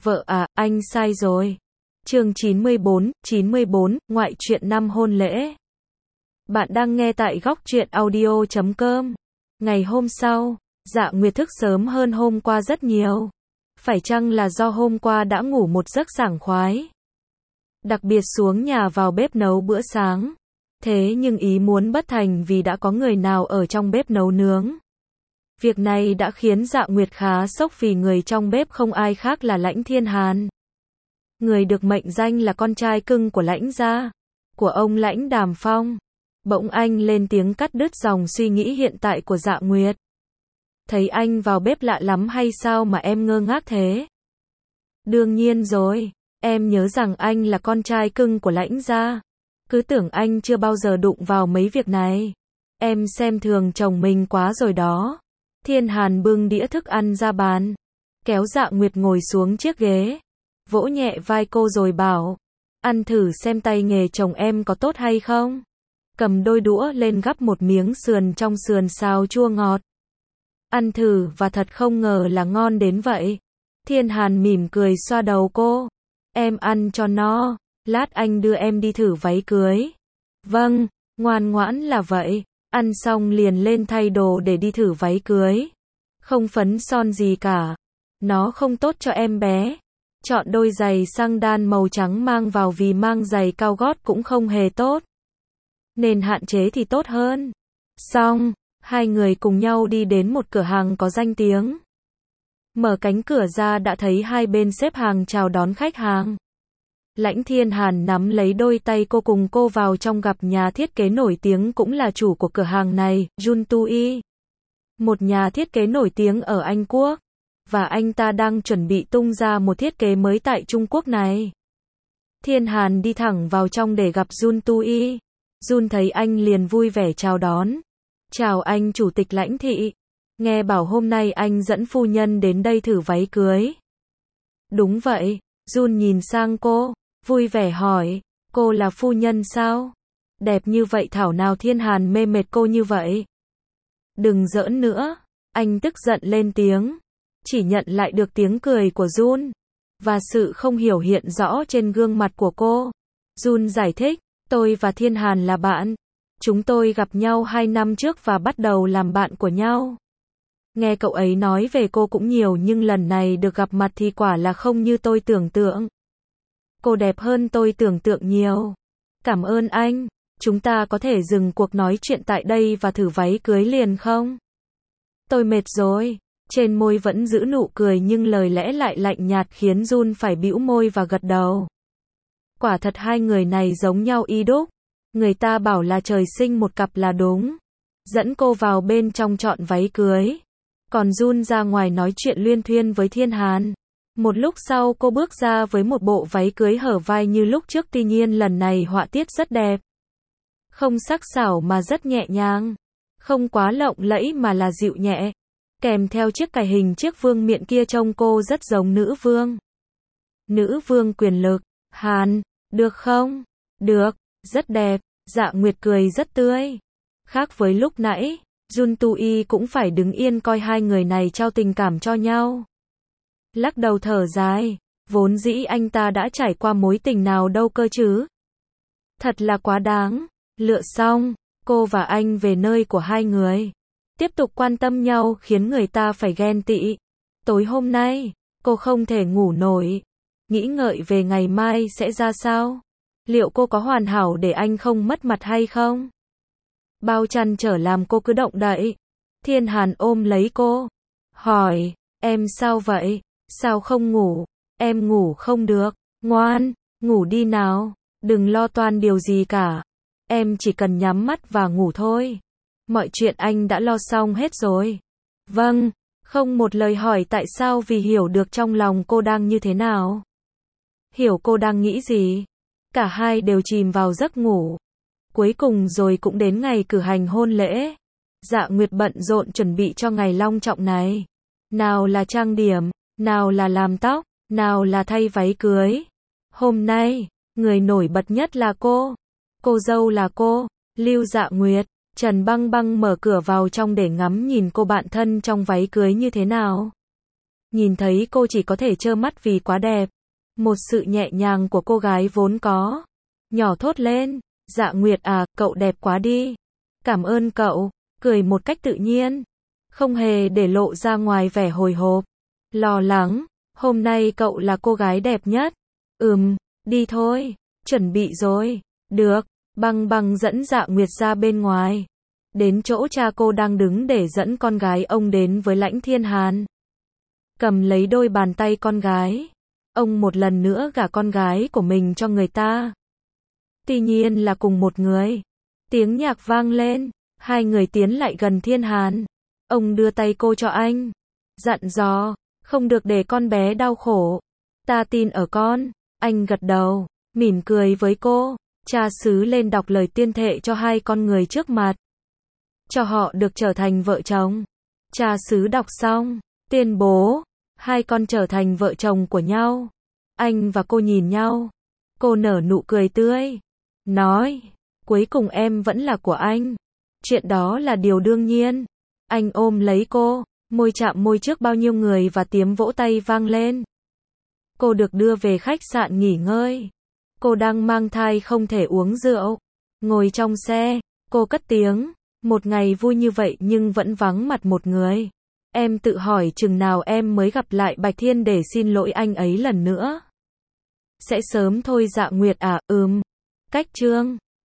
Vợ à, anh sai rồi. Chương 94, ngoại truyện năm hôn lễ. Bạn đang nghe tại góc truyện audio.com. Ngày hôm sau, Dạ Nguyệt thức sớm hơn hôm qua rất nhiều. Phải chăng là do hôm qua đã ngủ một giấc sảng khoái? Đặc biệt xuống nhà vào bếp nấu bữa sáng. Thế nhưng ý muốn bất thành vì đã có người nào ở trong bếp nấu nướng. Việc này đã khiến Dạ Nguyệt khá sốc vì người trong bếp không ai khác là Lãnh Thiên Hàn. Người được mệnh danh là con trai cưng của Lãnh gia, của ông Lãnh Đàm Phong. Bỗng anh lên tiếng cắt đứt dòng suy nghĩ hiện tại của Dạ Nguyệt. Thấy anh vào bếp lạ lắm hay sao mà em ngơ ngác thế? Đương nhiên rồi, em nhớ rằng anh là con trai cưng của Lãnh gia. Cứ tưởng anh chưa bao giờ đụng vào mấy việc này. Em xem thường chồng mình quá rồi đó. Thiên Hàn bưng đĩa thức ăn ra bàn, kéo Dạ Nguyệt ngồi xuống chiếc ghế, vỗ nhẹ vai cô rồi bảo, ăn thử xem tay nghề chồng em có tốt hay không. Cầm đôi đũa lên gắp một miếng sườn trong sườn xào chua ngọt. Ăn thử và thật không ngờ là ngon đến vậy. Thiên Hàn mỉm cười xoa đầu cô. Em ăn cho no, lát anh đưa em đi thử váy cưới. Vâng, ngoan ngoãn là vậy. Ăn xong liền lên thay đồ để đi thử váy cưới. Không phấn son gì cả. Nó không tốt cho em bé. Chọn đôi giày xăng đan màu trắng mang vào vì mang giày cao gót cũng không hề tốt. Nên hạn chế thì tốt hơn. Xong, hai người cùng nhau đi đến một cửa hàng có danh tiếng. Mở cánh cửa ra đã thấy hai bên xếp hàng chào đón khách hàng. Lãnh Thiên Hàn nắm lấy đôi tay cô cùng cô vào trong gặp nhà thiết kế nổi tiếng cũng là chủ của cửa hàng này, Jun Tui. Một nhà thiết kế nổi tiếng ở Anh Quốc. Và anh ta đang chuẩn bị tung ra một thiết kế mới tại Trung Quốc này. Thiên Hàn đi thẳng vào trong để gặp Jun Tui. Jun thấy anh liền vui vẻ chào đón. Chào anh chủ tịch Lãnh thị. Nghe bảo hôm nay anh dẫn phu nhân đến đây thử váy cưới. Đúng vậy, Jun nhìn sang cô. Vui vẻ hỏi, cô là phu nhân sao? Đẹp như vậy thảo nào Thiên Hàn mê mệt cô như vậy? Đừng giỡn nữa, anh tức giận lên tiếng. Chỉ nhận lại được tiếng cười của Jun. Và sự không hiểu hiện rõ trên gương mặt của cô. Jun giải thích, tôi và Thiên Hàn là bạn. Chúng tôi gặp nhau 2 năm trước và bắt đầu làm bạn của nhau. Nghe cậu ấy nói về cô cũng nhiều nhưng lần này được gặp mặt thì quả là không như tôi tưởng tượng. Cô đẹp hơn tôi tưởng tượng nhiều. Cảm ơn anh. Chúng ta có thể dừng cuộc nói chuyện tại đây và thử váy cưới liền không? Tôi mệt rồi. Trên môi vẫn giữ nụ cười nhưng lời lẽ lại lạnh nhạt khiến Jun phải bĩu môi và gật đầu. Quả thật hai người này giống nhau y đúc. Người ta bảo là trời sinh một cặp là đúng. Dẫn cô vào bên trong chọn váy cưới. Còn Jun ra ngoài nói chuyện luyên thuyên với Thiên Hàn. Một lúc sau cô bước ra với một bộ váy cưới hở vai như lúc trước, tuy nhiên lần này họa tiết rất đẹp. Không sắc sảo mà rất nhẹ nhàng. Không quá lộng lẫy mà là dịu nhẹ. Kèm theo chiếc cài hình chiếc vương miện kia trông cô rất giống nữ vương. Nữ vương quyền lực. Hàn, được không? Được, rất đẹp. Dạ Nguyệt cười rất tươi. Khác với lúc nãy, Jun Tui cũng phải đứng yên coi hai người này trao tình cảm cho nhau. Lắc đầu thở dài, vốn dĩ anh ta đã trải qua mối tình nào đâu cơ chứ. Thật là quá đáng. Lựa xong, cô và anh về nơi của hai người. Tiếp tục quan tâm nhau khiến người ta phải ghen tị. Tối hôm nay, cô không thể ngủ nổi. Nghĩ ngợi về ngày mai sẽ ra sao? Liệu cô có hoàn hảo để anh không mất mặt hay không? Bao trăn trở làm cô cứ động đậy. Thiên Hàn ôm lấy cô. Hỏi, em sao vậy? Sao không ngủ? Em ngủ không được. Ngoan, ngủ đi nào. Đừng lo toan điều gì cả. Em chỉ cần nhắm mắt và ngủ thôi. Mọi chuyện anh đã lo xong hết rồi. Vâng, không một lời hỏi tại sao vì hiểu được trong lòng cô đang như thế nào. Hiểu cô đang nghĩ gì. Cả hai đều chìm vào giấc ngủ. Cuối cùng rồi cũng đến ngày cử hành hôn lễ. Dạ Nguyệt bận rộn chuẩn bị cho ngày long trọng này. Nào là trang điểm, nào là làm tóc, nào là thay váy cưới. Hôm nay, người nổi bật nhất là cô. Cô dâu là cô, Lưu Dạ Nguyệt. Trần Băng Băng mở cửa vào trong để ngắm nhìn cô bạn thân trong váy cưới như thế nào. Nhìn thấy cô chỉ có thể trơ mắt vì quá đẹp. Một sự nhẹ nhàng của cô gái vốn có. Nhỏ thốt lên, Dạ Nguyệt à, cậu đẹp quá đi. Cảm ơn cậu, cười một cách tự nhiên. Không hề để lộ ra ngoài vẻ hồi hộp, lo lắng. Hôm nay cậu là cô gái đẹp nhất. Đi thôi, chuẩn bị rồi. Được, Băng Băng dẫn Dạ Nguyệt ra bên ngoài. Đến chỗ cha cô đang đứng để dẫn con gái ông đến với Lãnh Thiên Hàn. Cầm lấy đôi bàn tay con gái. Ông một lần nữa gả con gái của mình cho người ta. Tuy nhiên là cùng một người. Tiếng nhạc vang lên. Hai người tiến lại gần Thiên Hàn. Ông đưa tay cô cho anh. Dặn dò, không được để con bé đau khổ. Ta tin ở con. Anh gật đầu, mỉm cười với cô. Cha xứ lên đọc lời tuyên thệ cho hai con người trước mặt. Cho họ được trở thành vợ chồng. Cha xứ đọc xong, tuyên bố, hai con trở thành vợ chồng của nhau. Anh và cô nhìn nhau. Cô nở nụ cười tươi. Nói, cuối cùng em vẫn là của anh. Chuyện đó là điều đương nhiên. Anh ôm lấy cô, môi chạm môi trước bao nhiêu người và tiếng vỗ tay vang lên. Cô được đưa về khách sạn nghỉ ngơi. Cô đang mang thai không thể uống rượu. Ngồi trong xe, cô cất tiếng. Một ngày vui như vậy nhưng vẫn vắng mặt một người. Em tự hỏi chừng nào em mới gặp lại Bạch Thiên để xin lỗi anh ấy lần nữa. Sẽ sớm thôi Dạ Nguyệt à, Cách chương